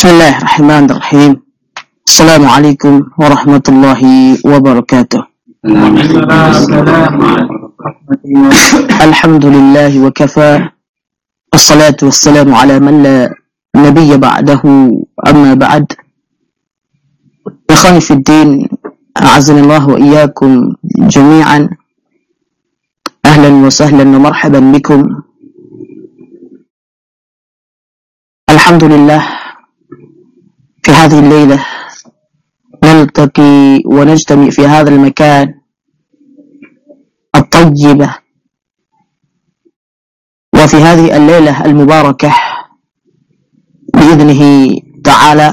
Bismillahirrahmanirrahim. Assalamualaikum warahmatullahi wabarakatuh. Alhamdulillah wa kafa. Assalatu wassalamu ala man la nabiyya ba'dahu, amma ba'd. Ikhwani fid din, a'azzanillah wa iyyakum jami'an. Ahlan wa sahlan wa marhaban bikum. Alhamdulillah, في هذه الليلة نلتقي ونجتمع في هذا المكان الطيبة، وفي هذه الليلة المباركة بإذنه تعالى.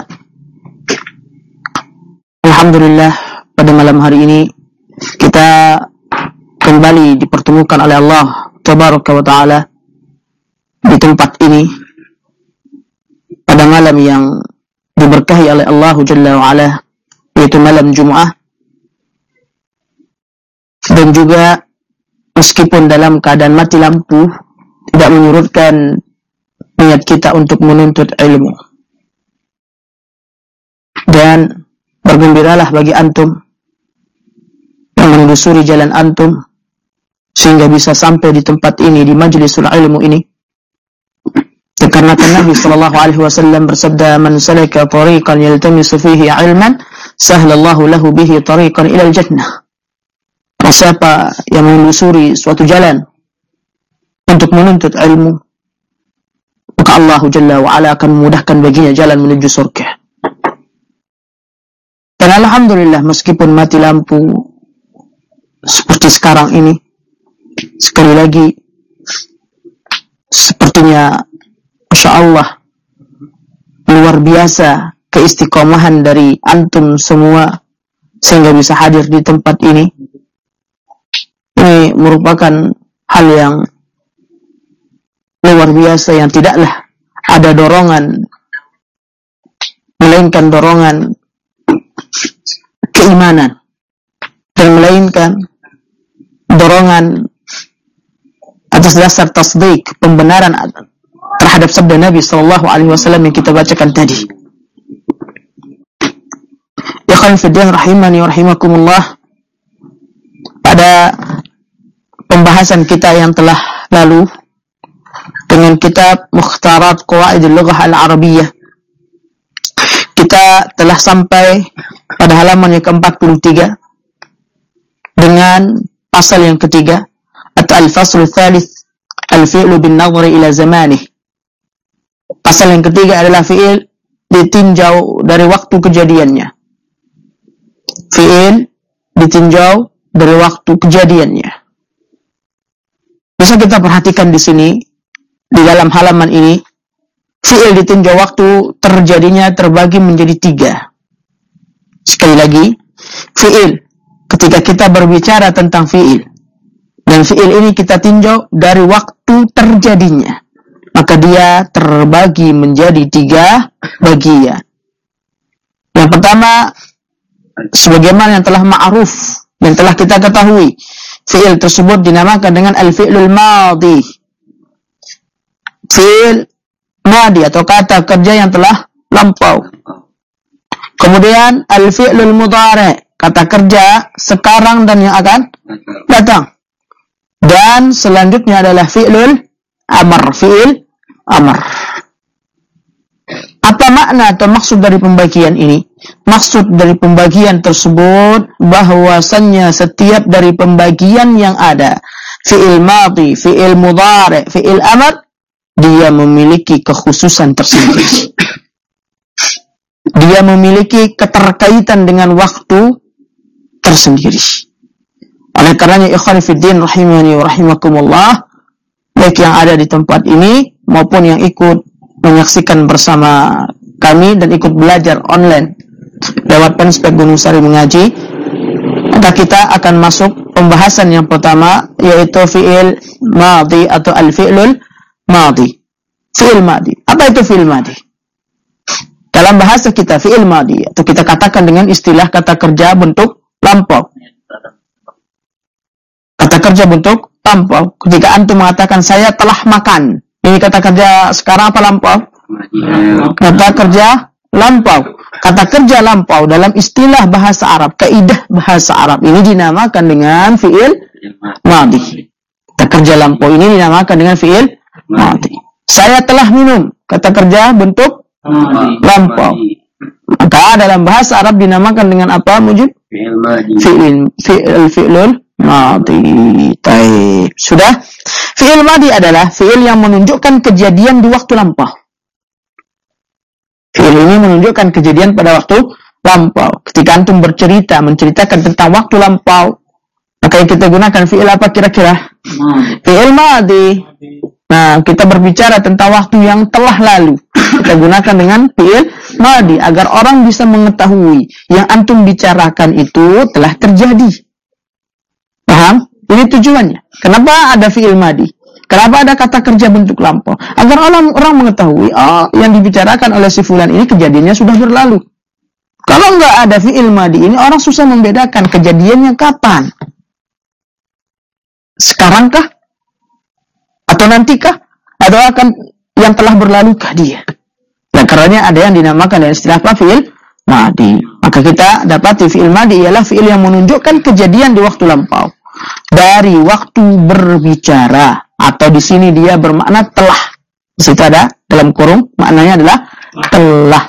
Alhamdulillah, pada malam hari ini kita kembali dipertemukan oleh Allah Tabaraka wa Ta'ala di tempat ini pada malam yang diberkahi oleh Allah Jalla wa'ala, yaitu malam Jum'ah. Dan juga meskipun dalam keadaan mati lampu, tidak menyurutkan niat kita untuk menuntut ilmu. Dan bergembiralah bagi antum yang menelusuri jalan antum sehingga bisa sampai di tempat ini, di majlisul ilmu ini. Dikarenakan Nabi sallallahu alaihi wasallam bersabda, "Man salaka tariqan yaltamisu fihi 'ilman, sahhalallahu lahu bihi tariqan ila al-jannah." Siapa yang menelusuri suatu jalan untuk menuntut ilmu, maka Allah Jalla wa Ala akan memudahkan baginya jalan menuju surga. Dan alhamdulillah, meskipun mati lampu seperti sekarang ini, sekali lagi sepertinya Masya Allah, luar biasa keistiqomahan dari antum semua sehingga bisa hadir di tempat ini. Ini merupakan hal yang luar biasa yang tidaklah ada dorongan, melainkan dorongan keimanan, dan melainkan dorongan atas dasar tasdik, pembenaran terhadap sabda Nabi sallallahu alaihi wasallam yang kita bacakan tadi. Ikhwan fillah rahimani wa rahimakumullah. Pada pembahasan kita yang telah lalu dengan kitab Mukhtarat Qawaidul Lughah Al-Arabiyyah, kita telah sampai pada halaman yang ke-43 dengan pasal yang ketiga, atau al-fasl tsalits, al-fi'lu bin nadhri ila zamanih. Pasal yang ketiga adalah fi'il ditinjau dari waktu kejadiannya. Fi'il ditinjau dari waktu kejadiannya. Bisa kita perhatikan di sini, di dalam halaman ini, fi'il ditinjau waktu terjadinya terbagi menjadi 3. Sekali lagi, fi'il, ketika kita berbicara tentang fi'il, dan fi'il ini kita tinjau dari waktu terjadinya, maka dia terbagi menjadi 3 bagian. Yang pertama, sebagaimana yang telah ma'ruf, yang telah kita ketahui, fi'il tersebut dinamakan dengan al-fi'lul madhi. Fi'il madhi atau kata kerja yang telah lampau. Kemudian al-fi'lul mudhari', kata kerja sekarang dan yang akan datang. Dan selanjutnya adalah fi'lul amr, fi'il amr. Apa makna atau maksud dari pembagian ini? Maksud dari pembagian tersebut bahwasannya setiap dari pembagian yang ada, fi'il madhi, fi'il mudhari', fi'il amr, dia memiliki kekhususan tersendiri. Dia memiliki keterkaitan dengan waktu tersendiri. Oleh karenanya ikhwan fillah rahimani wa rahimakumullah, baik yang ada di tempat ini maupun yang ikut menyaksikan bersama kami dan ikut belajar online lewat Penspek Gunung Sari Mengaji, maka kita akan masuk pembahasan yang pertama, yaitu fi'il madhi atau al-fi'lul madhi. Fi'il madhi. Apa itu fi'il madhi? Dalam bahasa kita, fi'il madhi atau kita katakan dengan istilah kata kerja bentuk lampau. Kata kerja bentuk lampau. Ketika antum mengatakan saya telah makan, ini kata kerja sekarang apa lampau? Kata kerja lampau. Kata kerja lampau dalam istilah bahasa Arab, kaidah bahasa Arab ini dinamakan dengan fi'il madhi. Kata kerja lampau ini dinamakan dengan fi'il madhi. Saya telah minum. Kata kerja bentuk lampau. Maka dalam bahasa Arab dinamakan dengan apa, Mujib? Fi'ilul madhi. Taib. Sudah? Fi'il madhi adalah fi'il yang menunjukkan kejadian di waktu lampau. Fi'il ini menunjukkan kejadian pada waktu lampau. Ketika antum menceritakan tentang waktu lampau, maka yang kita gunakan fi'il apa kira-kira? Fi'il madhi. Nah, kita berbicara tentang waktu yang telah lalu. Kita gunakan dengan fi'il madhi agar orang bisa mengetahui yang antum bicarakan itu telah terjadi. Paham? Ini tujuannya. Kenapa ada fi'il madhi? Kenapa ada kata kerja bentuk lampau? Agar orang mengetahui, oh, yang dibicarakan oleh si fulan ini kejadiannya sudah berlalu. Kalau nggak ada fi'il madhi ini, orang susah membedakan kejadiannya kapan. Sekarangkah? Atau nantikah? Atau akan yang telah berlalukah dia? Nah, karenanya ada yang dinamakan dengan istilah apa? Fi'il madhi. Maka kita dapati fi'il madhi ialah fi'il yang menunjukkan kejadian di waktu lampau. Dari waktu berbicara. Atau di sini dia bermakna telah. Di situ ada dalam kurung maknanya adalah telah.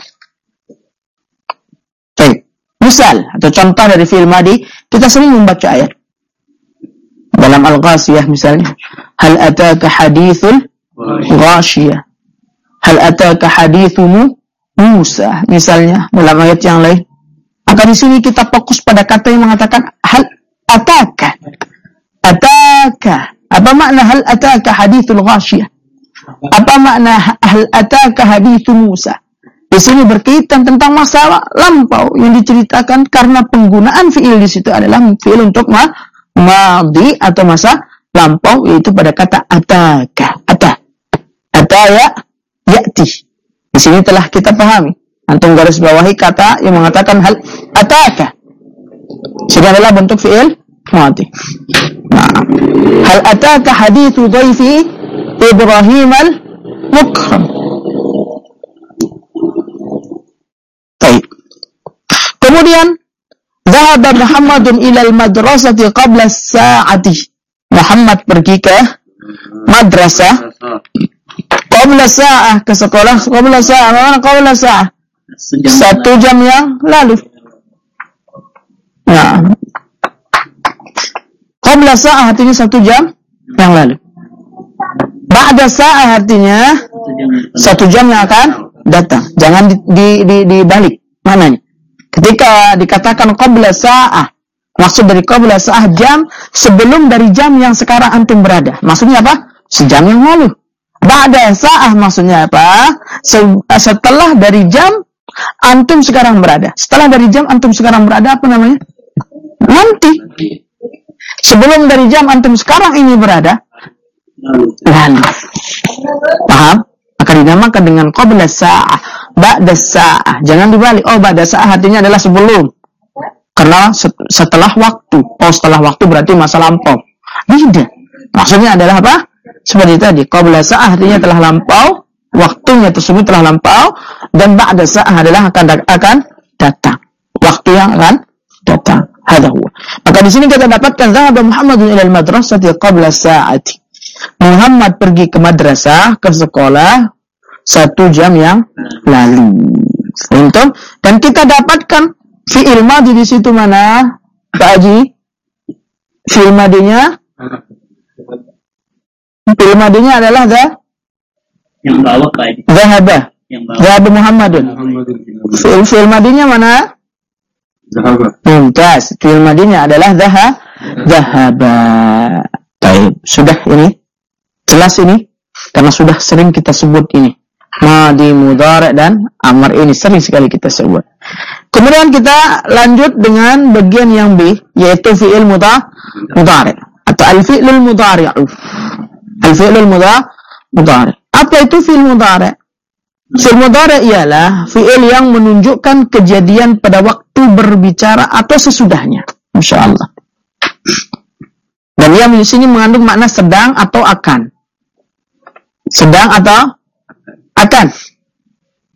Baik. Misal atau contoh dari fi'il madhi, kita sering membaca ayat dalam Al-Ghashiyah misalnya, hal ataka hadithul ghashiyah, hal ataka hadithu Musa misalnya dalam ayat yang lain. Maka di sini kita fokus pada kata yang mengatakan hal ataka. Ataka. Apa makna hal ataka hadithul ghashiyah? Apa makna hal ataka hadithu Musa? Di sini berkaitan tentang masalah lampau yang diceritakan karena penggunaan fi'il di situ adalah fi'il untuk madhi atau masa lampau, yaitu pada kata ataka. Ataya ya'ti. Di sini telah kita pahami. Antum garis bawahi kata yang mengatakan hal ataka. Sehingga adalah bentuk fi'il madhi. Nah, hal ataka hadithu dhaifi Ibrahim al-Mukram. Baik. Kemudian dhahaba Muhammadun ilal madrasati qabla as-sa'ati. Muhammad pergi ke madrasah qabla sa'ah, ke sekolah qabla sa'ah. Mana qabla sa'ah? 1 jam yang lalu. Nah, qabla sa'ah artinya 1 jam yang lalu. Ba'da sa'ah artinya 1 jam yang akan datang. Jangan dibalik mananya. Ketika dikatakan qabla sa'ah, maksud dari qabla sa'ah jam sebelum dari jam yang sekarang antum berada. Maksudnya apa? Sejam yang lalu. Ba'da sa'ah maksudnya apa? Setelah dari jam antum sekarang berada. Setelah dari jam antum sekarang berada apa namanya? Nanti. Sebelum dari jam antum sekarang ini berada, lalu. Paham? Maka dinamakan dengan qabla sa'ah, ba'da sa'ah. Jangan dibalik. Oh, ba'da sa'ah artinya adalah sebelum. Karena setelah waktu. Oh, setelah waktu berarti masa lampau. Tidak. Maksudnya adalah apa? Seperti tadi. Qabla sa'ah artinya telah lampau. Waktunya tersebut telah lampau. Dan ba'da sa'ah adalah akan datang. Waktu yang akan datang. Maka di sini kita dapatkan zahaba Muhammadun ilal madrasati qabla sa'ati. Muhammad pergi ke madrasah, ke sekolah 1 jam yang lalu. Untuk dan kita dapatkan fi'il madhi di situ mana? Pak Haji? Fi'il madhinya adalah yang bawah Pak Haji. Zahaba Muhammadun. Fi'il madhinya mana? Zahaba. Mumtaz. Fi'il madhinya adalah zahaba. Baik, sudah ini jelas ini karena sudah sering kita sebut ini. Madhi, mudhari' dan amr ini sering sekali kita sebut. Kemudian kita lanjut dengan bagian yang B, yaitu fi'il mudhari' atau al-fi'lul mudhari'u. Al-fi'lul mudhari'. Apa itu fi'il mudhari'? Fi'il mudhari' ialah fi'il yang menunjukkan kejadian pada waktu berbicara atau sesudahnya. Insyaallah. Dan yang di sini mengandung makna sedang atau akan. Sedang atau akan.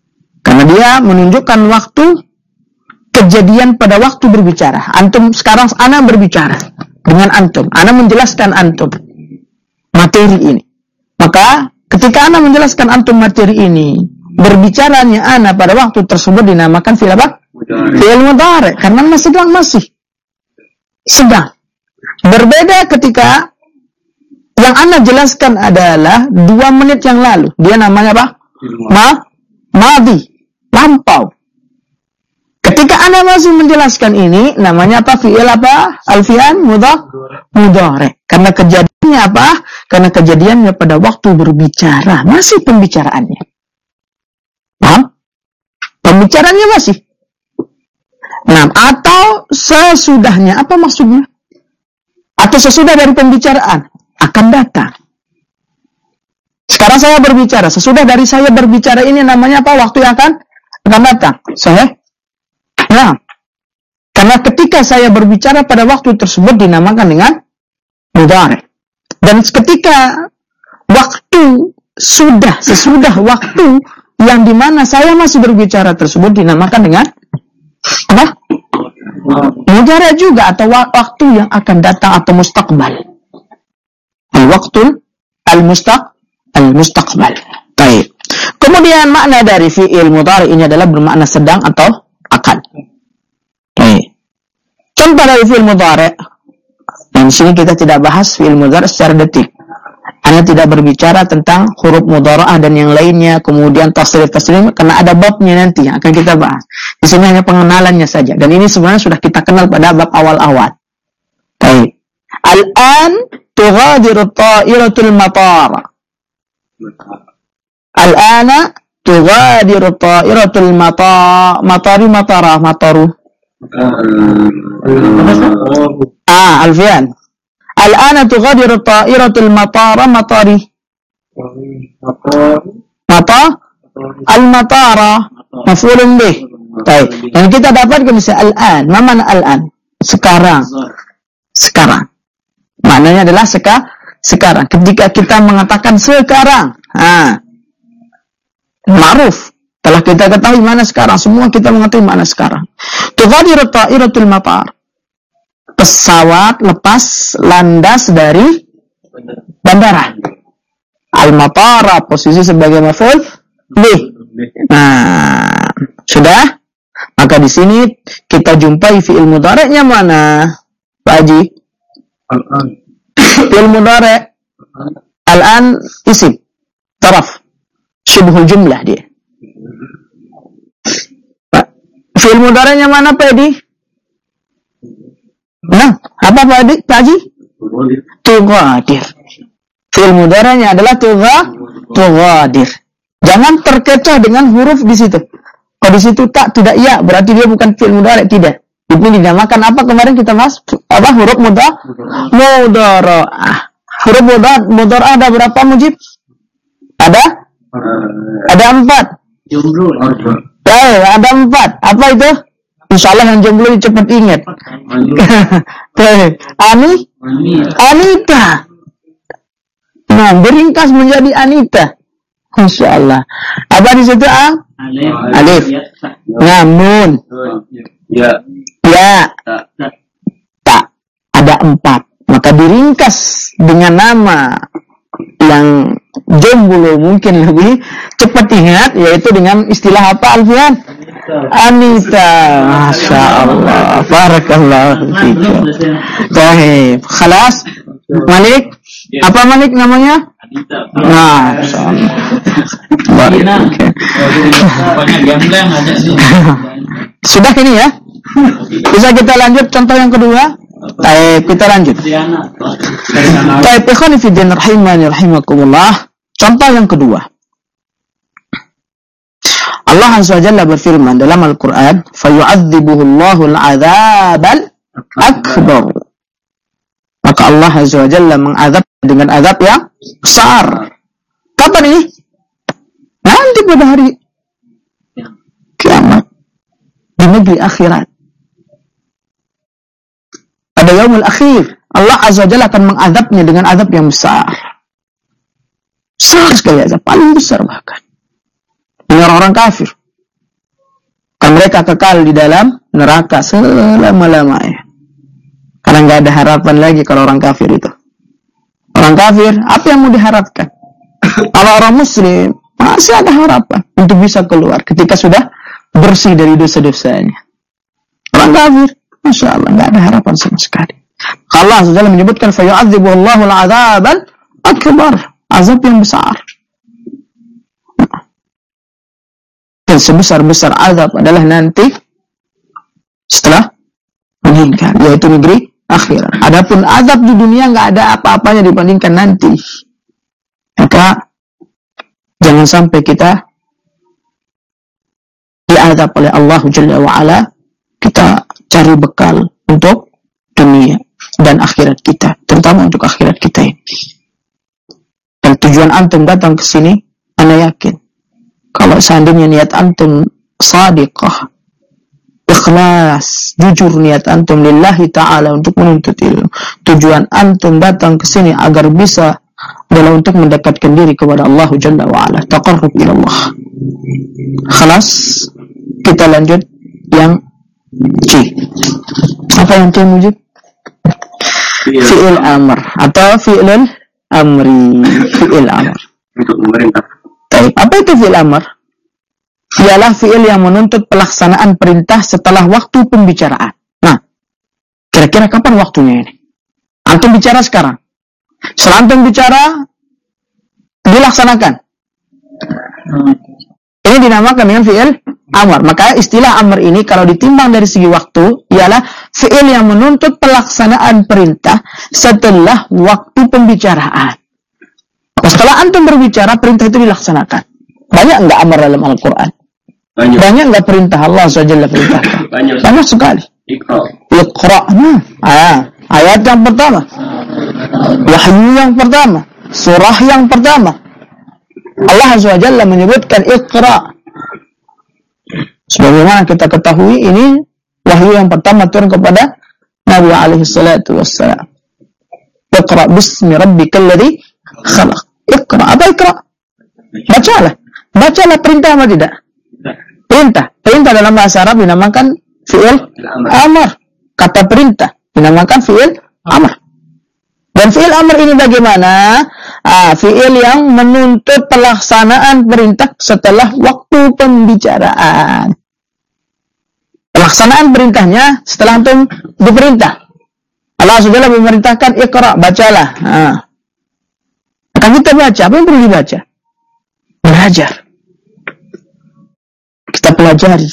Karena dia menunjukkan waktu kejadian pada waktu berbicara. Antum sekarang ana berbicara dengan antum. Ana menjelaskan antum materi ini. Maka ketika ana menjelaskan antum materi ini, berbicaranya ana pada waktu tersebut dinamakan fi'il apa? Fi'il mudhari. Karena masih sedang. Berbeda ketika yang ana jelaskan adalah 2 menit yang lalu. Dia namanya apa? Madhi. Lampau. Ketika ana masih menjelaskan ini, namanya apa? Fi'il apa? Alfian mudhari. Karena kejadiannya apa? Karena kejadiannya pada waktu berbicara. Masih pembicaraannya. Paham? Pembicaraannya masih. Nah, atau sesudahnya. Apa maksudnya? Atau sesudah dari pembicaraan. Akan datang. Sekarang saya berbicara. Sesudah dari saya berbicara ini namanya apa? Waktu yang akan datang. Nah, karena ketika saya berbicara pada waktu tersebut dinamakan dengan mudhari. Dan ketika waktu sesudah waktu yang dimana saya masih berbicara tersebut dinamakan dengan apa? Mudhari juga, atau waktu yang akan datang atau mustaqbal. Al-waqtul al-mustaqbal. Baik. Kemudian makna dari fi'il mudhari ini adalah bermakna sedang atau akan. Baik. Contoh dari fi'il mudhari. Dan di sini kita tidak bahas fi'il mudhari secara detik. Anda tidak berbicara tentang huruf mudhara'ah dan yang lainnya, kemudian tasrif karena ada babnya nanti yang akan kita bahas. Di sini hanya pengenalannya saja. Dan ini sebenarnya sudah kita kenal pada bab awal-awal. Baik. Al-an tughadiru ta'iratul matar. Al-ana tughadiru ta'iratul mataru. Alfian. Al-ana tughadiru ta'iratul matari. Al-matara maf'ulun bih. Baik. Yang kita dapatkan misalnya al-an. Ma mana al-an? Sekarang. Maknanya adalah sekarang. Ketika kita mengatakan sekarang, ma'ruf. Telah kita ketahui mana sekarang. Semua kita mengetahui mana sekarang. Tughadiru ta'iratul matar. Pesawat lepas landas dari bandara. Al-matara posisi sebagai maf'ul bih. Nah, sudah? Maka di sini kita jumpai fi'il mudhari'nya mana? Pak Haji? Al-an. Fi'il mudhari'. Al-an isim. Taraf. Syibhul jumlah dia. Fi'il mudhari'nya mana Pak Haji? Nah, apa Pak Haji? Tughadir. Fi'il mudhari'nya adalah tughadir. Jangan terkecoh dengan huruf di situ. Kalau di situ tidak ya, berarti dia bukan fi'il mudhari', tidak. Ini dinamakan apa kemarin kita bahas? Apa huruf mudhara'ah. Huruf mudhara'ah ada berapa Mujib? Ada 4. Ada 4. Apa itu? Insyaallah yang jomblo cepat ingat. Anita. Nah, beringkas menjadi Anita. Insyaallah. Apa di situ Alif. Namun. Ya. Tak. Ada 4. Maka diringkas dengan nama yang jomblo mungkin lebih cepat ingat, yaitu dengan istilah apa Alfian? Anita. Masya Allah. Barakallahu fikum. Baik. Khalas. Malik. Apa Malik namanya? Nah, sudah ini ya. Bisa kita lanjut contoh yang kedua. Baik, kita lanjut. Baik, ikhwan fillah rahimani rahimakumullah. Contoh yang kedua. Allah Azza wa Jalla berfirman dalam Al-Qur'an, "Fayu'adzibuhu Allahu al-'adzabal akbar." Maka Allah Azza wa Jalla mengazab dengan azab yang besar. Kapan ini? Nanti pada hari kiamat. Di negeri akhirat. Pada yaumul akhir, Allah Azza wa Jalla akan mengazabnya dengan azab yang besar. Besar sekali azab, paling besar bahkan. Ini orang-orang kafir. Dan mereka kekal di dalam neraka selama-lamanya. Karena nggak ada harapan lagi kalau orang kafir itu. Orang kafir, apa yang mau diharapkan? Kalau orang muslim, masih ada harapan untuk bisa keluar ketika sudah bersih dari dosa-dosanya. Orang kafir, Masya Allah, nggak ada harapan sama sekali. Allah SWT menyebutkan, فَيُعَذِّبُ اللَّهُ الْعَذَابَ الْأَكْبَرَ, azab yang besar. Dan sebesar-besar azab adalah nanti setelah meninggal, yaitu negeri akhirat. Adapun azab di dunia nggak ada apa-apanya dibandingkan nanti. Maka jangan sampai kita diazab oleh Allah Jalla wa'ala. Kita cari bekal untuk dunia dan akhirat kita, terutama untuk akhirat kita ini. Dan tujuan antum datang ke sini, ana yakin kalau seandainya niat antum shadiqah, ikhlas, jujur niat antum lillahi ta'ala untuk menuntut ilmu, tujuan antum datang ke sini agar bisa adalah untuk mendekatkan diri kepada Allah Jalla wa'ala, taqarrub ila Allah. Khalas, kita lanjut yang C. Apa yang C, Mujib? Fi'il amr atau fi'il amri. Fi'il amr Untuk pemerintah. Baik. Apa itu fi'il amr? Ialah fi'il yang menuntut pelaksanaan perintah setelah waktu pembicaraan. Nah, kira-kira kapan waktunya ini? Antum bicara sekarang. Setelah antum bicara, dilaksanakan. Ini dinamakan dengan fi'il amr. Maka istilah amr ini kalau ditimbang dari segi waktu ialah fi'il yang menuntut pelaksanaan perintah setelah waktu pembicaraan. Setelah antum berbicara, perintah itu dilaksanakan. Banyak enggak amr dalam Al-Quran? Banyak enggak perintah Allah SWT perintahkan? Banyak sekali. Iqra. Ayat yang pertama, wahyu yang pertama, surah yang pertama, Allah SWT menyebutkan Iqra. Sebagaimana kita ketahui, ini wahyu yang pertama turun kepada Nabi alaihissalatu wassalam. Iqra bismi rabbikal ladzi khalaq. Iqra. Apa Iqra? Bacalah. Bacalah, perintah apa tidak? Perintah. Perintah dalam bahasa Arab dinamakan fi'il amr. Kata perintah dinamakan fi'il amr. Dan fi'il amr ini bagaimana? Fi'il yang menuntut pelaksanaan perintah setelah waktu pembicaraan. Pelaksanaan perintahnya setelah antum diperintah. Allah SWT memerintahkan Iqra, bacalah. Maka kita baca, apa yang perlu dibaca? Belajar. Kita pelajari.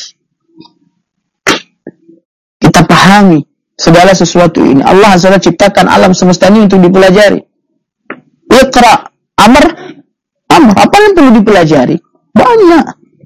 Kita pahami segala sesuatu ini. Allah SWT ciptakan alam semesta ini untuk dipelajari. Iqra, amr. Apa yang perlu dipelajari? Banyak.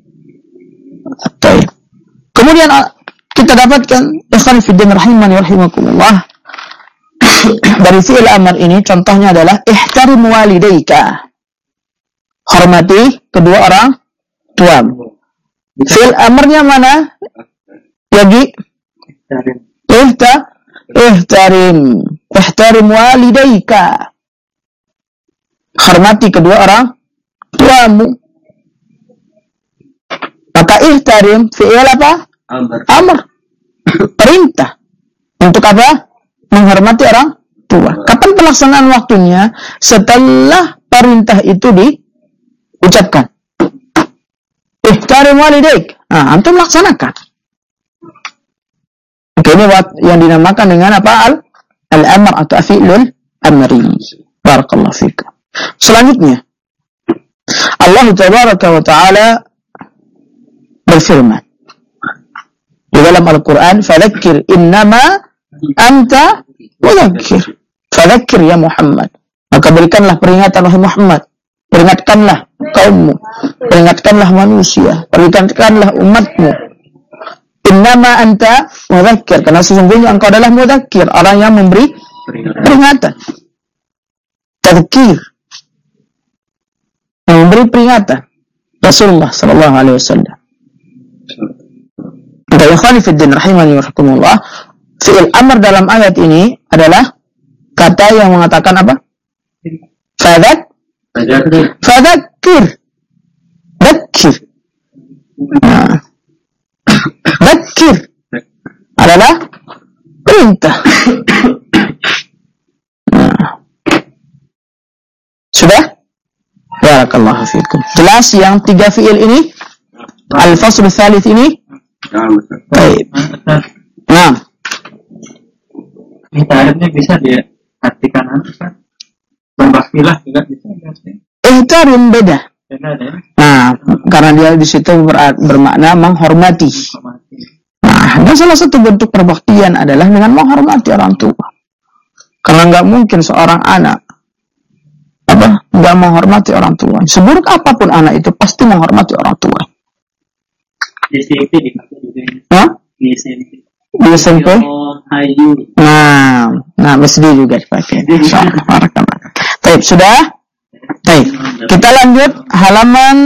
Kemudian kita dapatkan ikhwan fiddin rahimani rahimakumullah, dari fi'il amr ini contohnya adalah ihtarim walidayka. Hormati kedua orang tuamu. Fi'il amrnya mana? Yagi ihtarim walidayka. Hormati kedua orang tuamu. Maka ihtarim fi'il apa? Amr. Perintah. Untuk apa? Menghormati orang tua. Kapan pelaksanaan waktunya? Setelah perintah itu diucapkan. Ihtarim walidayk. Antum laksanakan. Oke, ini yang dinamakan dengan apa? Al-amr atau fi'lul amri. Barakallahu fikum. Selanjutnya, Allah Tabaraka wa Ta'ala berfirman di dalam Al-Quran, fadzakir innama anta mudzakkir. Fadzakir ya Muhammad. Maka berikanlah peringatan wahai Muhammad. Peringatkanlah kaummu. Peringatkanlah manusia. Peringatkanlah umatmu. Innama anta mudzakkir. Karena sesungguhnya engkau adalah mudzakkir, orang yang memberi peringatan. Tadzkir, yang memberi peringatan. Rasulullah sallallahu alaihi wasallam. Maka ikhwani fiddin rahimani wa rahimakumullah, fi'il amr dalam ayat ini adalah kata yang mengatakan apa? Fadzakir. Dzakir. perintah. Nah. Sudah? Barakallahu fiikum. Jelas yang 3 fiil ini? Al-fasl tsalits ini? Baik. Nah. Ihtarnya bisa diartikan apa? Berbaktilah juga bisa. Ihtarun beda. Nah, karena dia di situ bermakna menghormati. Nah, dan salah satu bentuk perbaktian adalah dengan menghormati orang tua. Karena nggak mungkin seorang anak nggak menghormati orang tua. Seburuk apapun anak itu pasti menghormati orang tua. Di SMP dipakai juga ini. Hah? Di SMP. Di SMP? Hayu. Nah, SD juga dipakai. Insyaallah. Baik, sudah? Baik. Kita lanjut halaman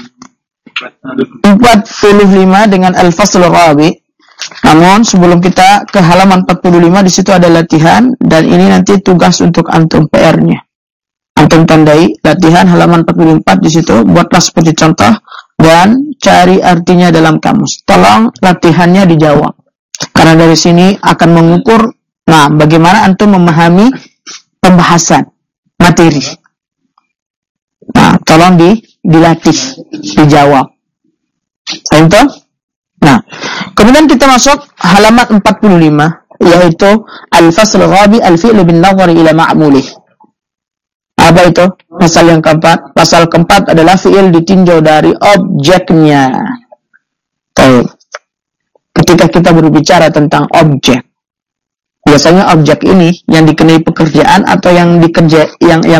45 dengan al-fasl rabi. Namun sebelum kita ke halaman 45 di situ ada latihan dan ini nanti tugas untuk antum PR-nya. Antum tandai latihan halaman 44 di situ, buatlah seperti contoh dan cari artinya dalam kamus. Tolong latihannya dijawab. Karena dari sini akan mengukur bagaimana antum memahami pembahasan materi. Nah, tolong dilatih, dijawab. Contoh? Nah, kemudian kita masuk halaman 45 yaitu al-fasl rabi al-fi'lu bin nazari ila ma'mulih. Apa itu? Pasal yang keempat. Pasal keempat adalah fi'il ditinjau dari objeknya. Baik. Ketika kita berbicara tentang objek, biasanya objek ini yang dikenai pekerjaan atau yang dikerjai.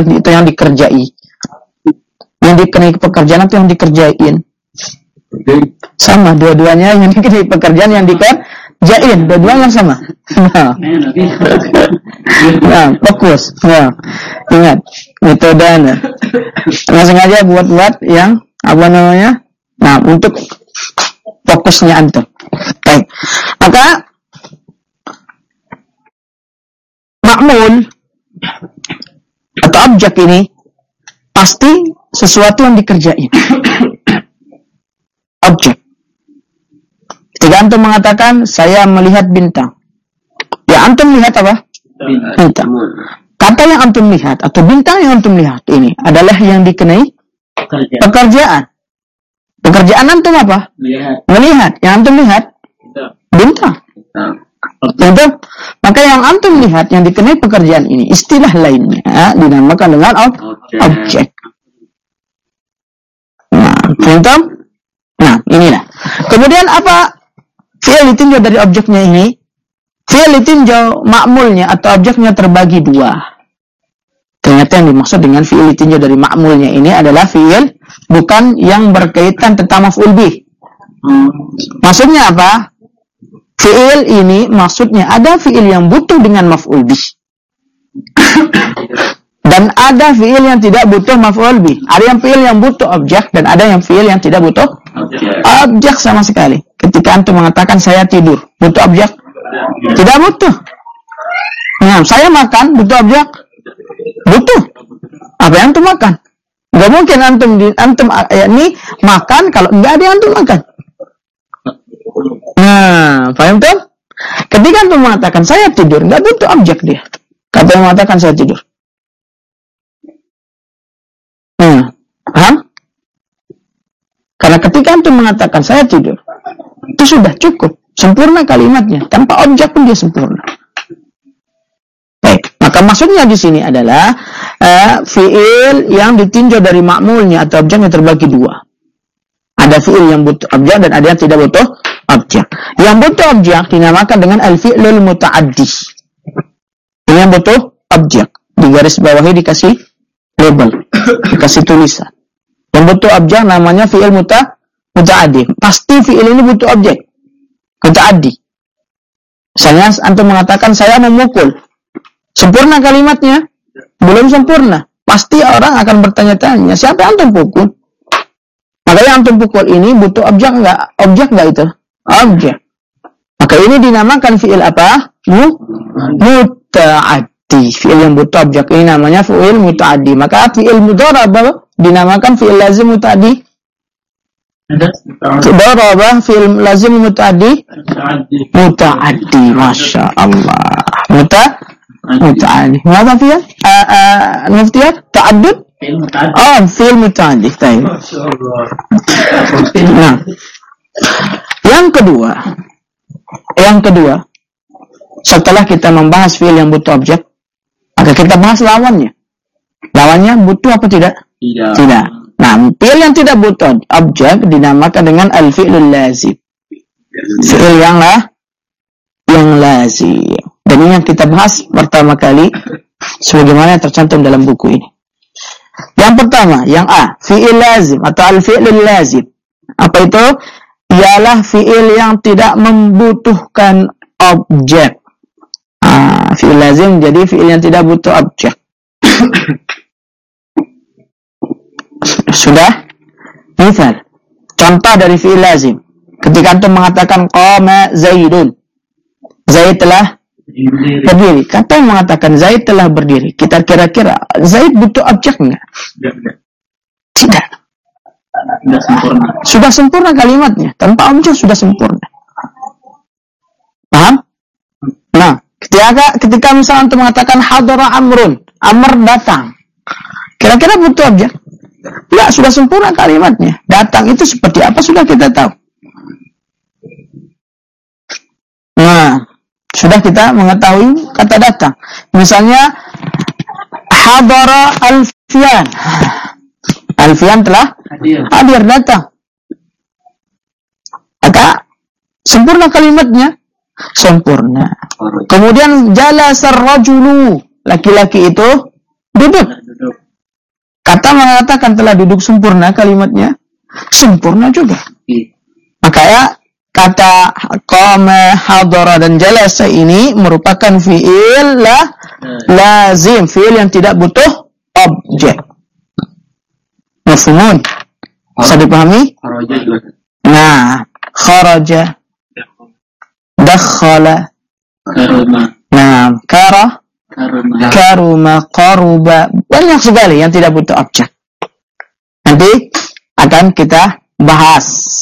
Yang dikenai pekerjaan atau yang dikerjain? Sama, dua-duanya yang dikenai pekerjaan yang dikerjain, dua-duanya sama. Nah, fokus. Nah, ingat metodenya. Langsung aja buat yang untuk fokusnya antum. Baik. Maka ma'mul atau objek ini pasti sesuatu yang dikerjain. Objek. Ketika antum mengatakan saya melihat bintang, ya antum lihat apa? Bintang. Kata yang antum lihat atau bintang yang antum lihat ini adalah yang dikenai pekerjaan. Pekerjaan antum apa? Melihat. Yang antum lihat bintang. Betul? Maka yang antum lihat yang dikenai pekerjaan ini istilah lainnya dinamakan dengan objek. Nah, contoh. Nah, inilah. Kemudian apa fi'il ditinjau dari objeknya ini? Fi'il ditinjau ma'mulnya atau objeknya terbagi dua. Ternyata yang dimaksud dengan fi'il ditinjau dari ma'mulnya ini adalah fi'il bukan yang berkaitan tentang maf'ul bih. Maksudnya apa? Fi'il ini maksudnya ada fi'il yang butuh dengan maf'ul bih. Dan ada fi'il yang tidak butuh maf'ul bih. Ada yang fi'il yang butuh objek dan ada yang fi'il yang tidak butuh objek sama sekali. Ketika antum mengatakan saya tidur, butuh objek? Tidak butuh. Nah, saya makan, butuh objek? Butuh. Apa yang antum makan? Gak mungkin antum ini makan kalau enggak ada yang antum makan. Nah, paham tuh? Ketika antum mengatakan saya tidur, enggak butuh objek dia. Kata yang mengatakan saya tidur. Paham? Karena ketika antum mengatakan saya tidur, itu sudah cukup, sempurna kalimatnya, tanpa objek pun dia sempurna. Baik, maka maksudnya di sini adalah fiil yang ditinjau dari ma'mulnya atau objeknya terbagi dua. Ada fiil yang butuh objek dan ada yang tidak butuh objek. Yang butuh objek dinamakan dengan al-fi'lul muta'addi. Ini yang butuh objek. Di garis bawahnya dikasih label, dikasih tulisan. Yang butuh objek namanya fi'il muta'addi. Pasti fi'il ini butuh objek. Muta'addi. Misalnya antum mengatakan saya memukul. Sempurna kalimatnya? Belum sempurna. Pasti orang akan bertanya-tanya, siapa yang antum pukul? Maka yang antum pukul ini butuh objek enggak? Objek enggak itu? Objek. Maka ini dinamakan fi'il apa? Muta'addi. Fi'il yang butuh objek ini namanya fi'il muta'addi. Maka fi'il mudharab dinamakan fi'il lazim muta'addi. Ada Daraba fi'il lazim muta'addi. muta'addi. Muta'addi, masya Allah. Muta'addi. Mengapa fi'il? Muftiyat ta'addud. Fi'il muta'addi. Fi'il muta'addi. Baik. Masya Allah. Nah, yang kedua, setelah kita membahas fi'il yang butuh objek, maka kita bahas lawannya. Lawannya butuh apa tidak? Tidak. Nah, fi'il yang tidak butuh objek dinamakan dengan al-fi'lul lazim. Fi'il yang lazim. Dan ini yang kita bahas pertama kali sebagaimana tercantum dalam buku ini. Yang pertama, yang A, fi'il lazim atau al-fi'lul lazim. Apa itu? Ialah fi'il yang tidak membutuhkan objek. Fi'il lazim jadi fi'il yang tidak butuh objek. Sudah? Misal, contoh dari fi'il lazim. Ketika antum mengatakan qama Zaidun. Zaid telah berdiri. Kata yang mengatakan Zaid telah berdiri. Kita kira-kira Zaid butuh objek enggak? Tidak. Sudah sempurna kalimatnya. Tanpa objek sudah sempurna. Paham? Nah, ketika misalnya antum mengatakan hadara Amrun. Amr datang. Kira-kira butuh objek? Ya, sudah sempurna kalimatnya. Datang itu seperti apa sudah kita tahu. Nah, sudah kita mengetahui kata datang. Misalnya hadara Alfian. Alfian telah hadir datang. Maka sempurna kalimatnya. Sempurna. Kemudian jalasa rajulu. Laki-laki itu duduk. Kata mengatakan telah duduk sempurna kalimatnya. Sempurna juga. Maka ya, kata qama, hadara dan jalasa ini merupakan fi'il lazim, fi'il yang tidak butuh objek. Mafhumun? Bisa dipahami? Nah, kharaja, dakhala, nah, karuma, qaruba, banyak sekali yang tidak butuh objek. Nanti akan kita bahas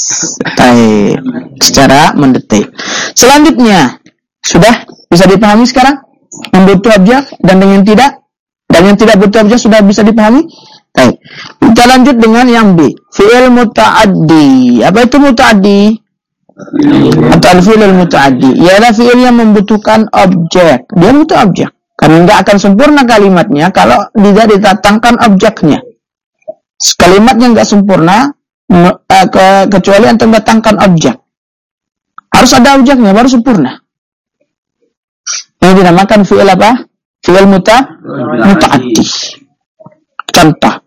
secara mendetail. Selanjutnya, sudah bisa dipahami sekarang yang butuh objek dan yang tidak butuh objek sudah bisa dipahami. Kita lanjut dengan yang B, fi'il muta'addi. Apa itu muta'addi? Atau al-fi'il muta'addi ialah fi'il yang membutuhkan objek. Dia butuh objek. Karena tidak akan sempurna kalimatnya kalau tidak didatangkan objeknya. Kalimatnya nggak sempurna kecuali antum datangkan objek. Harus ada objeknya baru sempurna. Ini dinamakan fi'il apa? Fi'il muta'addi. Contoh.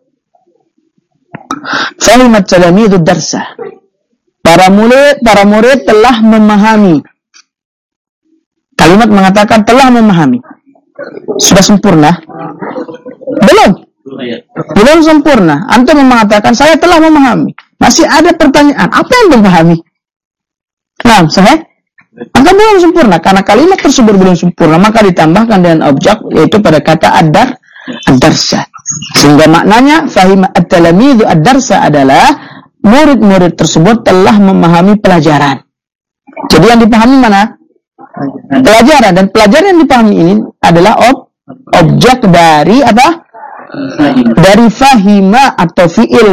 Fahimat talamidud darsa. Para murid telah memahami. Kalimat mengatakan telah memahami. Sudah sempurna? Belum sempurna. Antum mengatakan saya telah memahami. Masih ada pertanyaan. Apa yang memahami? Nah, sahih? Maka belum sempurna. Karena kalimat tersebut belum sempurna, maka ditambahkan dengan objek, yaitu pada kata ad-darsa. Sehingga maknanya fahima at-talamidhu ad-darsa adalah murid-murid tersebut telah memahami pelajaran. Jadi yang dipahami mana? Pelajaran. Dan pelajaran yang dipahami ini adalah objek dari apa? Dari fahima atau fi'il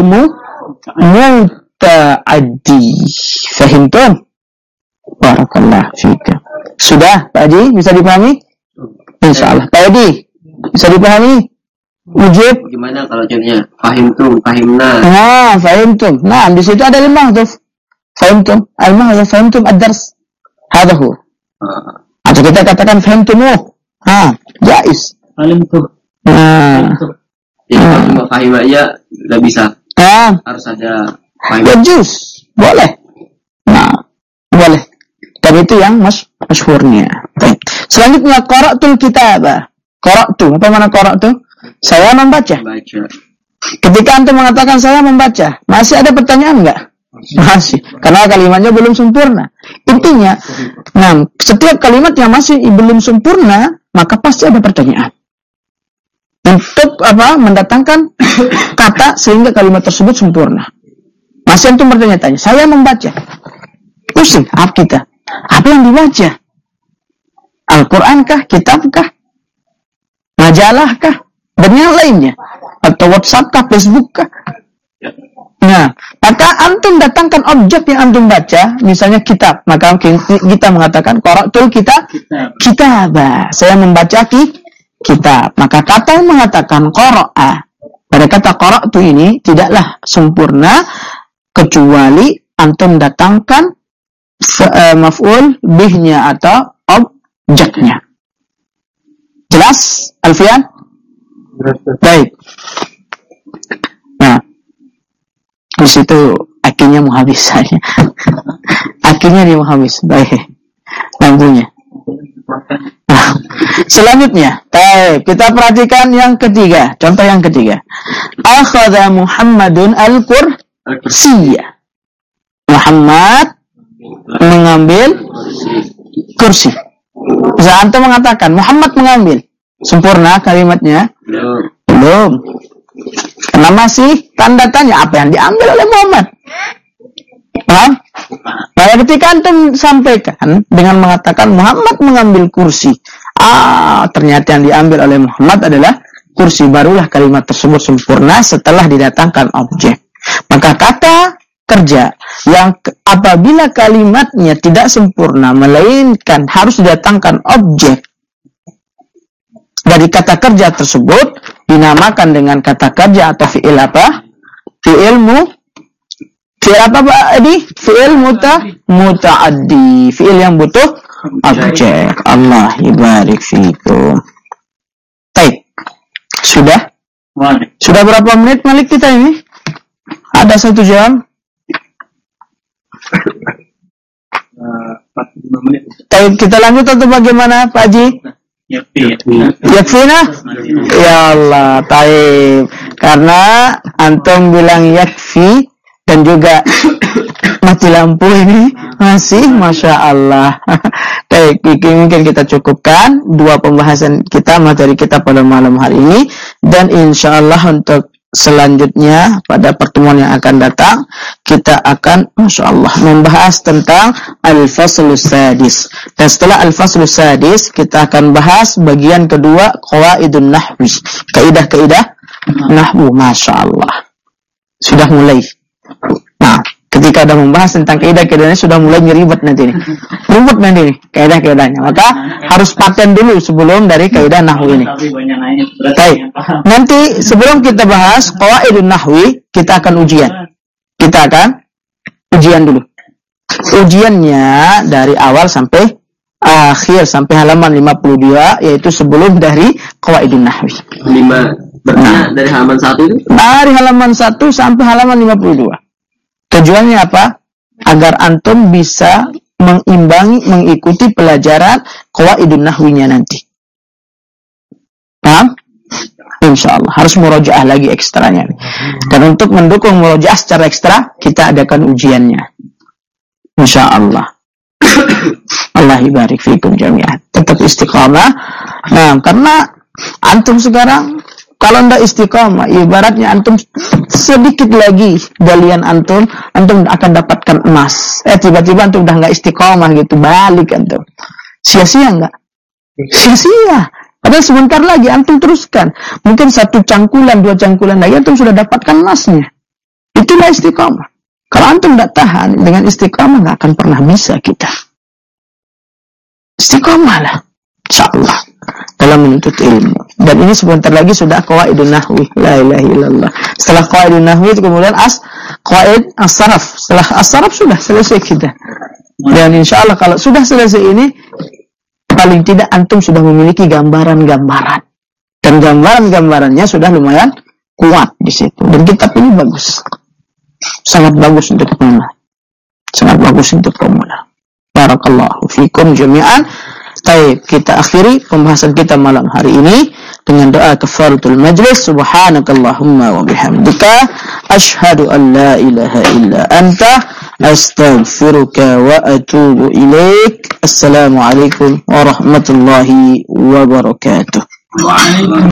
muta'addi. Fahimtum? Barakallah fikum. Sudah, Pak Haji? Bisa dipahami? InsyaAllah. Pak Haji? Bisa dipahami? Ujib? Gimana kalau jawabnya? Fahimtum, fahimna. Nah, fahimtum. Nah, di situ ada al-mahdhuf. Fahimtum. Al-mahdhuf, fahimtum ad-dars. Hadahu. Atau kita katakan fahimtumu. Jais. Fahimtum. Jadi kalau cuma fahim aja nggak bisa. Harus ada fahim. Ya juz. Boleh. Nah, boleh. Dan itu yang masyhurnya. Selanjutnya qara'tul kitabah. Qara'tu. Apa makna qara'tu? Saya membaca. Ketika antum mengatakan saya membaca, masih ada pertanyaan enggak? Masih. Karena kalimatnya belum sempurna. Intinya, nah, setiap kalimat yang masih belum sempurna, maka pasti ada pertanyaan. Untuk apa? Mendatangkan kata sehingga kalimat tersebut sempurna. Masih antum bertanya-tanya, saya membaca. Pusing, kita. Apa yang dibaca? Al-Quran kah? Kitab kah? Majalah kah? Dan yang lainnya? Atau WhatsApp kah? Facebook kah? Nah, maka antum datangkan objek yang antum baca, misalnya kitab. Maka kita mengatakan qara'tul kitab. Saya membaca kitab. Maka kata yang mengatakan qara'a, pada kata qara'tu ini tidaklah sempurna kecuali antum datangkan maf'ul bihnya atau objeknya. Jelas, Alfian? Baik. Nah, di situ akhirnya mau habis saya. Akhirnya dia mau habis. Baik. Lampunya. Nah, selanjutnya, kita perhatikan yang ketiga. Contoh yang ketiga. Akhadha Muhammadun al-kursiyya. Muhammad mengambil kursi. Bisa antum mengatakan Muhammad mengambil. Sempurna kalimatnya? Belum. Karena masih tanda tanya apa yang diambil oleh Muhammad. Paham? Pada ketika antum sampaikan dengan mengatakan Muhammad mengambil kursi, ternyata yang diambil oleh Muhammad adalah kursi, barulah kalimat tersebut sempurna setelah didatangkan objek. Maka kata kerja yang apabila kalimatnya tidak sempurna melainkan harus didatangkan objek dari kata kerja tersebut dinamakan dengan kata kerja atau fi'il apa? Fi'il apa Pak Adi? Fi'il muta'addi. Fi'il yang butuh objek. Allah ibarik fikum. Baik. Sudah? Sudah berapa menit Malik kita ini? Ada 1 jam? 45 menit. Baik, kita lanjut atau bagaimana Pak Haji? Yakfina? Ya Allah, taib. Karena antum bilang yakfi dan juga mati lampu ini masih Masya Allah. Baik, mungkin kita cukupkan 2 pembahasan kita, materi kita pada malam hari ini. Dan insya Allah untuk selanjutnya pada pertemuan yang akan datang kita akan Masya Allah membahas tentang Al-Faslus Sadis. Dan setelah Al-Faslus Sadis kita akan bahas bagian kedua Qawaidun Nahwi, kaidah-kaidah nahwu. Masya Allah, sudah mulai. Nah, ketika ada membahas tentang kaidah-kaidahnya sudah mulai nyeribet nanti nih. Ribet nanti nih kaidah-kaidahnya. Maka harus paten dulu sebelum dari kaidah nahwu ini. Baik. Nanti sebelum kita bahas qawaidun nahwi, kita akan ujian. Kita akan ujian dulu. Ujiannya dari awal sampai akhir sampai halaman 52, yaitu sebelum dari qawaidun nahwi. 5. Berarti dari halaman 1 itu? Dari halaman 1 sampai halaman 52. Tujuannya apa? Agar antum bisa mengikuti pelajaran qawaidun nahwinya nanti. Paham? Insyaallah harus murojaah lagi ekstranya. Dan untuk mendukung murojaah secara ekstra, kita adakan ujiannya. Insyaallah. Allah ibarik fikum jami'an. Tetap istiqamah. Nah, karena antum sekarang kalau ndak istiqamah, ibaratnya antum sedikit lagi galian antum akan dapatkan emas. Tiba-tiba antum udah nggak istiqamah gitu, balik antum. Sia-sia nggak? Sia-sia. Padahal sebentar lagi antum teruskan. Mungkin 1 cangkulan, 2 cangkulan lagi antum sudah dapatkan emasnya. Itulah istiqamah. Kalau antum ndak tahan dengan istiqamah, nggak akan pernah bisa kita. Istiqamahlah, insyaallah, dalam menuntut ilmu. Dan ini sebentar lagi sudah qawaidun nahwi. La ilaha illallah. Setelah qawaidun nahwi itu kemudian qawaid as-saraf. Setelah as-saraf sudah selesai kita. Dan insyaallah kalau sudah selesai ini, paling tidak antum sudah memiliki gambaran-gambaran. Dan gambaran-gambarannya sudah lumayan kuat di situ. Dan kitab ini bagus. Sangat bagus untuk pemula. Sangat bagus untuk pemula. Barakallahu fikum jami'an. Baik, kita akhiri pembahasan kita malam hari ini dengan doa kafaratul majlis. Subhanakallahumma wa bihamdika asyhadu an la ilaha illa anta astaghfiruka wa atubu ilaik. Assalamualaikum warahmatullahi wabarakatuh.